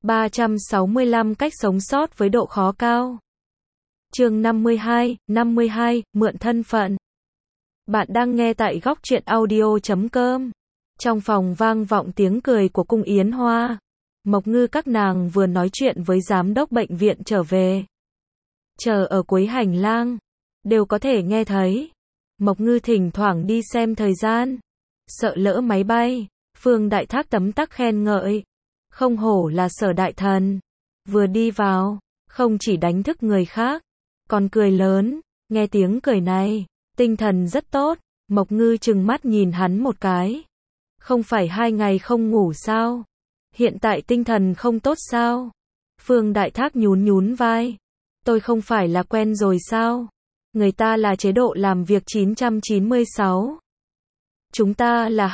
365 cách sống sót với độ khó cao. Chương 52, mượn thân phận. Bạn đang nghe tại Góc Truyện Audio.com. Trong phòng vang vọng tiếng cười của Cung Yến Hoa. Mộc Ngư các nàng vừa nói chuyện với giám đốc bệnh viện trở về. Chờ ở cuối hành lang, đều có thể nghe thấy. Mộc Ngư thỉnh thoảng đi xem thời gian, sợ lỡ máy bay. Phương Đại Thác tấm tắc khen ngợi. Không hổ là Sở đại thần. Vừa đi vào, không chỉ đánh thức người khác, còn cười lớn. Nghe tiếng cười này, tinh thần rất tốt. Mộc Ngư trừng mắt nhìn hắn một cái. Không phải 2 ngày không ngủ sao? Hiện tại tinh thần không tốt sao? Phương Đại Thác nhún vai. Tôi không phải là quen rồi sao? Người ta là chế độ làm việc 996. Chúng ta là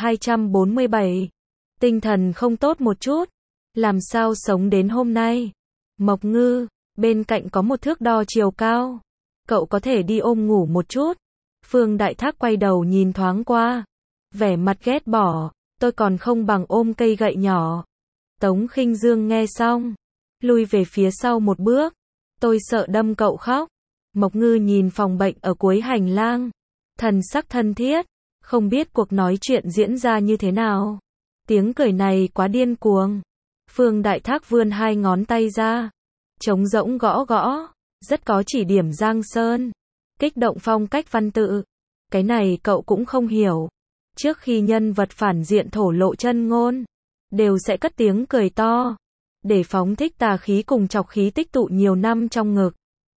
247. Tinh thần không tốt một chút. Làm sao sống đến hôm nay? Mộc Ngư, bên cạnh có một thước đo chiều cao. Cậu có thể đi ôm ngủ một chút. Phương Đại Thác quay đầu nhìn thoáng qua. Vẻ mặt ghét bỏ. Tôi còn không bằng ôm cây gậy nhỏ. Tống Khinh Dương nghe xong, lui về phía sau một bước. Tôi sợ đâm cậu khóc. Mộc Ngư nhìn phòng bệnh ở cuối hành lang. Thần sắc thân thiết. Không biết cuộc nói chuyện diễn ra như thế nào. Tiếng cười này quá điên cuồng. Phương Đại Thác vươn 2 ngón tay ra. Trống rỗng gõ gõ. Rất có chỉ điểm Giang Sơn. Kích động phong cách văn tự. Cái này cậu cũng không hiểu. Trước khi nhân vật phản diện thổ lộ chân ngôn, đều sẽ cất tiếng cười to. Để phóng thích tà khí cùng trọc khí tích tụ nhiều năm trong ngực.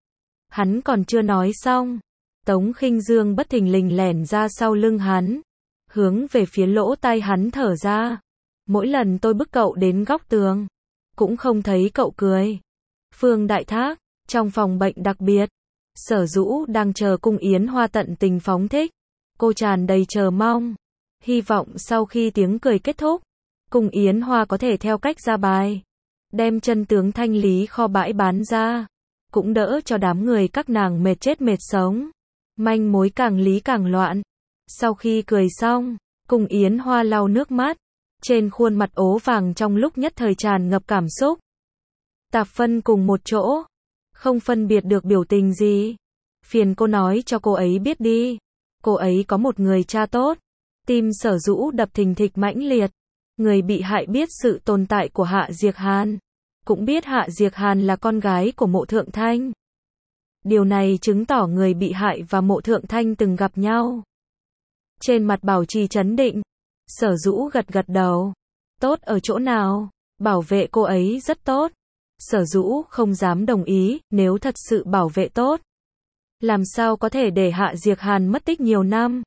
Hắn còn chưa nói xong. Tống Khinh Dương bất thình lình lẻn ra sau lưng hắn. Hướng về phía lỗ tai hắn thở ra. Mỗi lần tôi bức cậu đến góc tường, cũng không thấy cậu cười. Phương Đại Thác, trong phòng bệnh đặc biệt, Sở Dũ đang chờ Cung Yến Hoa tận tình phóng thích. Cô tràn đầy chờ mong. Hy vọng sau khi tiếng cười kết thúc, Cung Yến Hoa có thể theo cách ra bài. Đem chân tướng thanh lý kho bãi bán ra. Cũng đỡ cho đám người các nàng mệt chết mệt sống. Manh mối càng lý càng loạn. Sau khi cười xong, Cung Yến Hoa lau nước mắt. Trên khuôn mặt ố vàng trong lúc nhất thời tràn ngập cảm xúc. Tạp phân cùng một chỗ. Không phân biệt được biểu tình gì. Phiền cô nói cho cô ấy biết đi. Cô ấy có một người cha tốt. Tim Sở Dũ đập thình thịch mãnh liệt. Người bị hại biết sự tồn tại của Hạ Diệc Hàn. Cũng biết Hạ Diệc Hàn là con gái của Mộ Thượng Thanh. Điều này chứng tỏ người bị hại và Mộ Thượng Thanh từng gặp nhau. Trên mặt bảo trì trấn định. Sở Dũ gật gật đầu. Tốt ở chỗ nào? Bảo vệ cô ấy rất tốt. Sở Dũ không dám đồng ý, nếu thật sự bảo vệ tốt. Làm sao có thể để Hạ Diệc Hàn mất tích nhiều năm?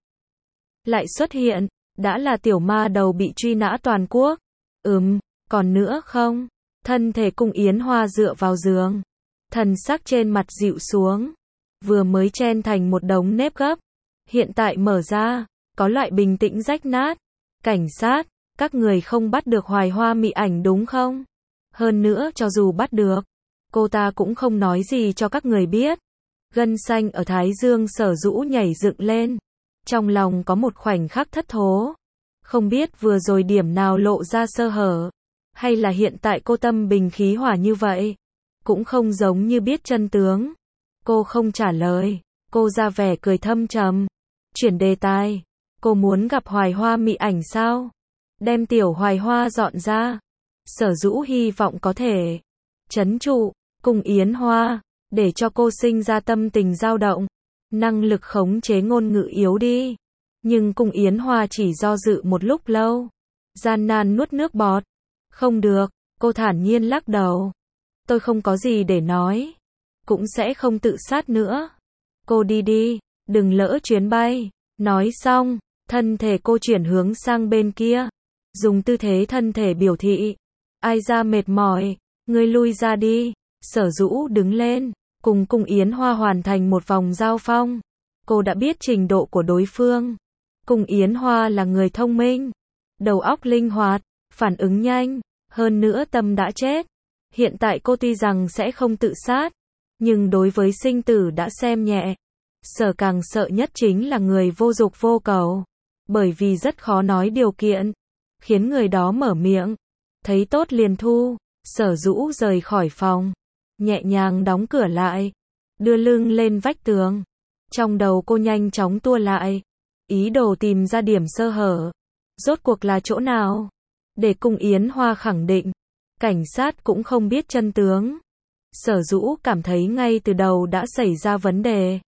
Lại xuất hiện, đã là tiểu ma đầu bị truy nã toàn quốc. Còn nữa không? Thân thể Cung Yến Hoa dựa vào giường. Thần sắc trên mặt dịu xuống. Vừa mới chen thành một đống nếp gấp. Hiện tại mở ra, có loại bình tĩnh rách nát. Cảnh sát, các người không bắt được Hoài Hoa Mị Ảnh đúng không? Hơn nữa cho dù bắt được, cô ta cũng không nói gì cho các người biết. Gân xanh ở thái dương Sở Dũ nhảy dựng lên. Trong lòng có một khoảnh khắc thất thố. Không biết vừa rồi điểm nào lộ ra sơ hở. Hay là hiện tại cô tâm bình khí hỏa như vậy. Cũng không giống như biết chân tướng. Cô không trả lời. Cô ra vẻ cười thâm trầm. Chuyển đề tài. Cô muốn gặp Hoài Hoa Mị Ảnh sao? Đem tiểu Hoài Hoa dọn ra. Sở Dũ hy vọng có thể trấn trụ Cung Yến Hoa, để cho cô sinh ra tâm tình dao động. Năng lực khống chế ngôn ngữ yếu đi. Nhưng Cung Yến Hoa chỉ do dự một lúc lâu. Gian nan nuốt nước bọt. Không được, cô thản nhiên lắc đầu. Tôi không có gì để nói. Cũng sẽ không tự sát nữa. Cô đi đi, đừng lỡ chuyến bay. Nói xong, thân thể cô chuyển hướng sang bên kia. Dùng tư thế thân thể biểu thị. Ai ra mệt mỏi, ngươi lui ra đi. Sở Dũ đứng lên, cùng Cung Yến Hoa hoàn thành một vòng giao phong. Cô đã biết trình độ của đối phương. Cung Yến Hoa là người thông minh, đầu óc linh hoạt, phản ứng nhanh, hơn nữa tâm đã chết. Hiện tại cô tuy rằng sẽ không tự sát, nhưng đối với sinh tử đã xem nhẹ. Sở càng sợ nhất chính là người vô dục vô cầu, bởi vì rất khó nói điều kiện, khiến người đó mở miệng. Thấy tốt liền thu. Sở Dũ rời khỏi phòng, nhẹ nhàng đóng cửa lại, đưa lưng lên vách tường. Trong đầu cô nhanh chóng tua lại, ý đồ tìm ra điểm sơ hở. Rốt cuộc là chỗ nào? Để Cung Yến Hoa khẳng định, cảnh sát cũng không biết chân tướng. Sở Dũ cảm thấy ngay từ đầu đã xảy ra vấn đề.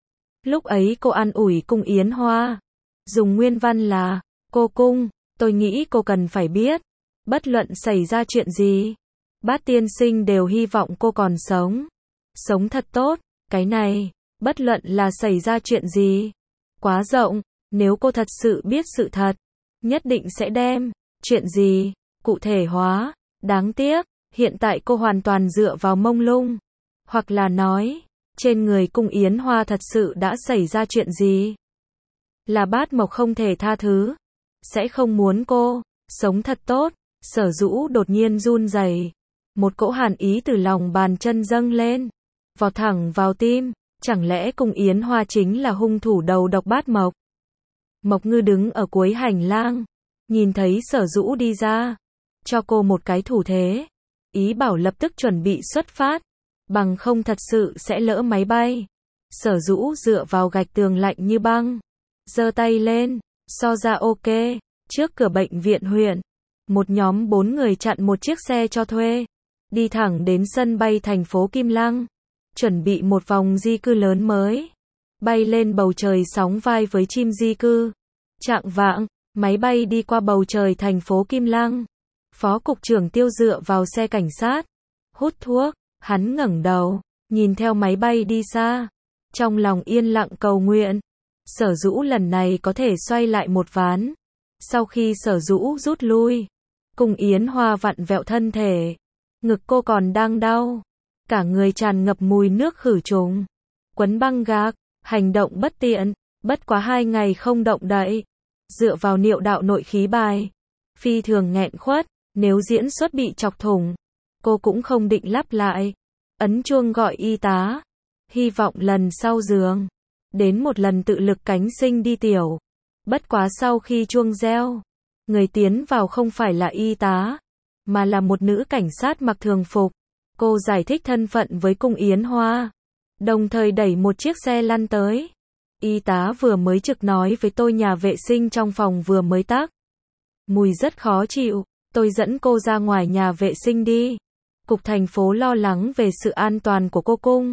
Lúc ấy cô an ủi Cung Yến Hoa, dùng nguyên văn là, cô Cung, tôi nghĩ cô cần phải biết, bất luận xảy ra chuyện gì, Bát tiên sinh đều hy vọng cô còn sống. Sống thật tốt, cái này, bất luận là xảy ra chuyện gì, quá rộng, nếu cô thật sự biết sự thật, nhất định sẽ đem, chuyện gì, cụ thể hóa, đáng tiếc, hiện tại cô hoàn toàn dựa vào mông lung, hoặc là nói, trên người Cung Yến Hoa thật sự đã xảy ra chuyện gì. Là Bát Mộc không thể tha thứ, sẽ không muốn cô, sống thật tốt. Sở Dũ đột nhiên run rẩy, một cỗ hàn ý từ lòng bàn chân dâng lên, vọt thẳng vào tim, chẳng lẽ Cung Yến Hoa chính là hung thủ đầu độc Bát Mộc? Mộc Ngư đứng ở cuối hành lang, nhìn thấy Sở Dũ đi ra, cho cô một cái thủ thế, ý bảo lập tức chuẩn bị xuất phát, bằng không thật sự sẽ lỡ máy bay. Sở Dũ dựa vào gạch tường lạnh như băng, giơ tay lên, so ra ok. Trước cửa bệnh viện huyện, một nhóm 4 người chặn một chiếc xe cho thuê, đi thẳng đến sân bay thành phố Kim Lăng, chuẩn bị một vòng di cư lớn mới, bay lên bầu trời sóng vai với chim di cư. Chạng vạng, máy bay đi qua bầu trời thành phố Kim Lăng. Phó cục trưởng Tiêu dựa vào xe cảnh sát, hút thuốc, hắn ngẩng đầu, nhìn theo máy bay đi xa, trong lòng yên lặng cầu nguyện, Sở Dũ lần này có thể xoay lại một ván. Sau khi Sở Dũ rút lui, Cung Yến Hoa vặn vẹo thân thể, ngực cô còn đang đau, cả người tràn ngập mùi nước khử trùng, quấn băng gạc, hành động bất tiện, bất quá 2 ngày không động đậy, dựa vào niệu đạo nội khí bài, phi thường nghẹn khuất, nếu diễn xuất bị chọc thủng, cô cũng không định lắp lại, ấn chuông gọi y tá, hy vọng lần sau giường, đến một lần tự lực cánh sinh đi tiểu. Bất quá sau khi chuông reo, người tiến vào không phải là y tá, mà là một nữ cảnh sát mặc thường phục. Cô giải thích thân phận với Cung Yến Hoa, đồng thời đẩy một chiếc xe lăn tới. Y tá vừa mới trực nói với tôi nhà vệ sinh trong phòng vừa mới tắc. Mùi rất khó chịu, tôi dẫn cô ra ngoài nhà vệ sinh đi. Cục thành phố lo lắng về sự an toàn của cô Cung.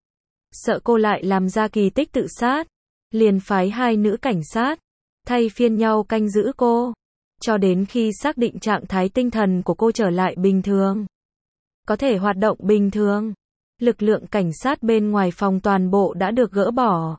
Sợ cô lại làm ra kỳ tích tự sát, liền phái 2 nữ cảnh sát, thay phiên nhau canh giữ cô, cho đến khi xác định trạng thái tinh thần của cô trở lại bình thường, có thể hoạt động bình thường. Lực lượng cảnh sát bên ngoài phòng toàn bộ đã được gỡ bỏ.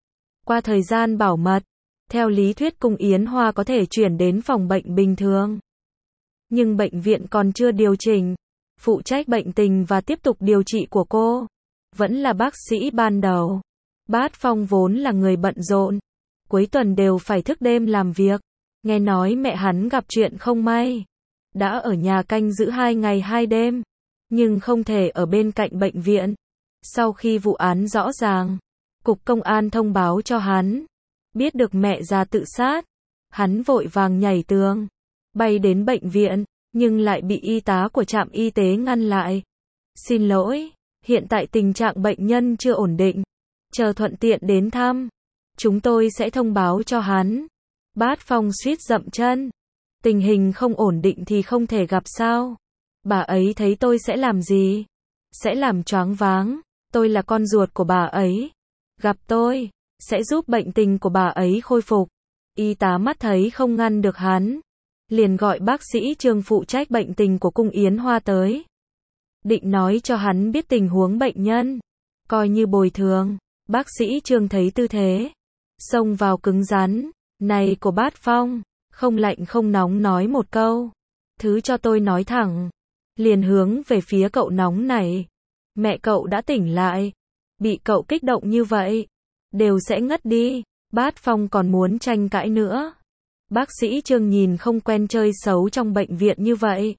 Qua thời gian bảo mật, theo lý thuyết Cung Yến Hoa có thể chuyển đến phòng bệnh bình thường. Nhưng bệnh viện còn chưa điều chỉnh, phụ trách bệnh tình và tiếp tục điều trị của cô vẫn là bác sĩ ban đầu. Bát Phong vốn là người bận rộn, cuối tuần đều phải thức đêm làm việc, nghe nói mẹ hắn gặp chuyện không may, đã ở nhà canh giữ 2 ngày 2 đêm, nhưng không thể ở bên cạnh bệnh viện. Sau khi vụ án rõ ràng, cục công an thông báo cho hắn, biết được mẹ già tự sát, hắn vội vàng nhảy tường, bay đến bệnh viện, nhưng lại bị y tá của trạm y tế ngăn lại. Xin lỗi, hiện tại tình trạng bệnh nhân chưa ổn định, chờ thuận tiện đến thăm, chúng tôi sẽ thông báo cho hắn. Bát Phong suýt dậm chân, tình hình không ổn định thì không thể gặp sao? Bà ấy thấy tôi sẽ làm gì? Sẽ làm choáng váng, tôi là con ruột của bà ấy. Gặp tôi, sẽ giúp bệnh tình của bà ấy khôi phục. Y tá mắt thấy không ngăn được hắn, liền gọi bác sĩ Trương phụ trách bệnh tình của Cung Yến Hoa tới. Định nói cho hắn biết tình huống bệnh nhân, coi như bồi thường. Bác sĩ Trương thấy tư thế xông vào cứng rắn này của Bát Phong, không lạnh không nóng nói một câu, thứ cho tôi nói thẳng, liền hướng về phía cậu nóng này. Mẹ cậu đã tỉnh lại, bị cậu kích động như vậy, đều sẽ ngất đi. Bát Phong còn muốn tranh cãi nữa. Bác sĩ Trương nhìn không quen chơi xấu trong bệnh viện như vậy.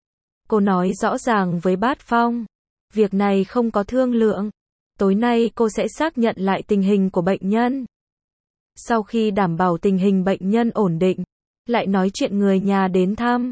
Cô nói rõ ràng với Bát Phong, việc này không có thương lượng, tối nay cô sẽ xác nhận lại tình hình của bệnh nhân. Sau khi đảm bảo tình hình bệnh nhân ổn định, lại nói chuyện người nhà đến thăm.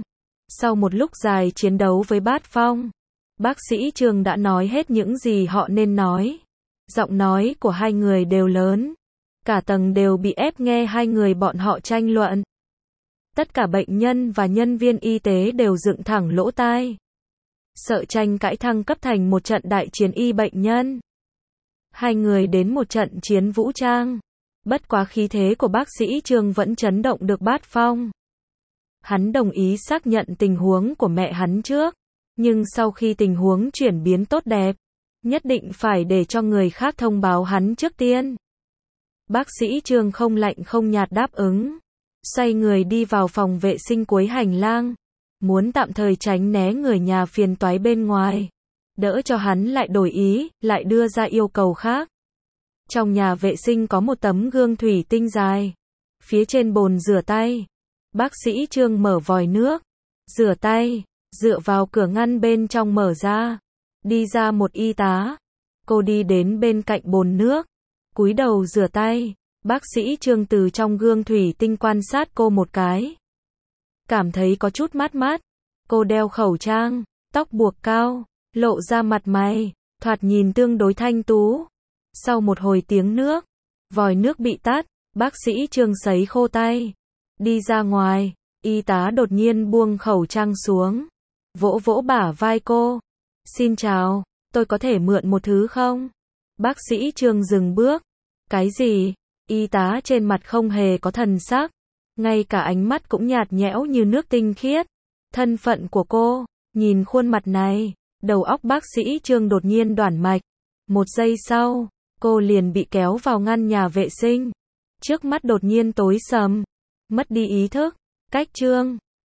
Sau một lúc dài chiến đấu với Bát Phong, bác sĩ Trương đã nói hết những gì họ nên nói. Giọng nói của hai người đều lớn. Cả tầng đều bị ép nghe hai người bọn họ tranh luận. Tất cả bệnh nhân và nhân viên y tế đều dựng thẳng lỗ tai. Sợ tranh cãi thăng cấp thành một trận đại chiến y bệnh nhân. Hai người đến một trận chiến vũ trang. Bất quá khí thế của bác sĩ Trương vẫn chấn động được Bát Phong. Hắn đồng ý xác nhận tình huống của mẹ hắn trước. Nhưng sau khi tình huống chuyển biến tốt đẹp, nhất định phải để cho người khác thông báo hắn trước tiên. Bác sĩ Trương không lạnh không nhạt đáp ứng. Xoay người đi vào phòng vệ sinh cuối hành lang. Muốn tạm thời tránh né người nhà phiền toái bên ngoài. Đỡ cho hắn lại đổi ý, lại đưa ra yêu cầu khác. Trong nhà vệ sinh có một tấm gương thủy tinh dài. Phía trên bồn rửa tay. Bác sĩ Trương mở vòi nước. Rửa tay. Dựa vào cửa ngăn bên trong mở ra. Đi ra một y tá. Cô đi đến bên cạnh bồn nước. Cúi đầu rửa tay. Bác sĩ Trương từ trong gương thủy tinh quan sát cô một cái. Cảm thấy có chút mát mát. Cô đeo khẩu trang, tóc buộc cao, lộ ra mặt mày, thoạt nhìn tương đối thanh tú. Sau một hồi tiếng nước, vòi nước bị tắt, bác sĩ Trương sấy khô tay. Đi ra ngoài, y tá đột nhiên buông khẩu trang xuống. Vỗ vỗ bả vai cô. Xin chào, tôi có thể mượn một thứ không? Bác sĩ Trương dừng bước. Cái gì? Y tá trên mặt không hề có thần sắc. Ngay cả ánh mắt cũng nhạt nhẽo như nước tinh khiết. Thân phận của cô, nhìn khuôn mặt này, đầu óc bác sĩ Trương đột nhiên đoản mạch. Một giây sau, cô liền bị kéo vào ngăn nhà vệ sinh. Trước mắt đột nhiên tối sầm, mất đi ý thức. Cách Trương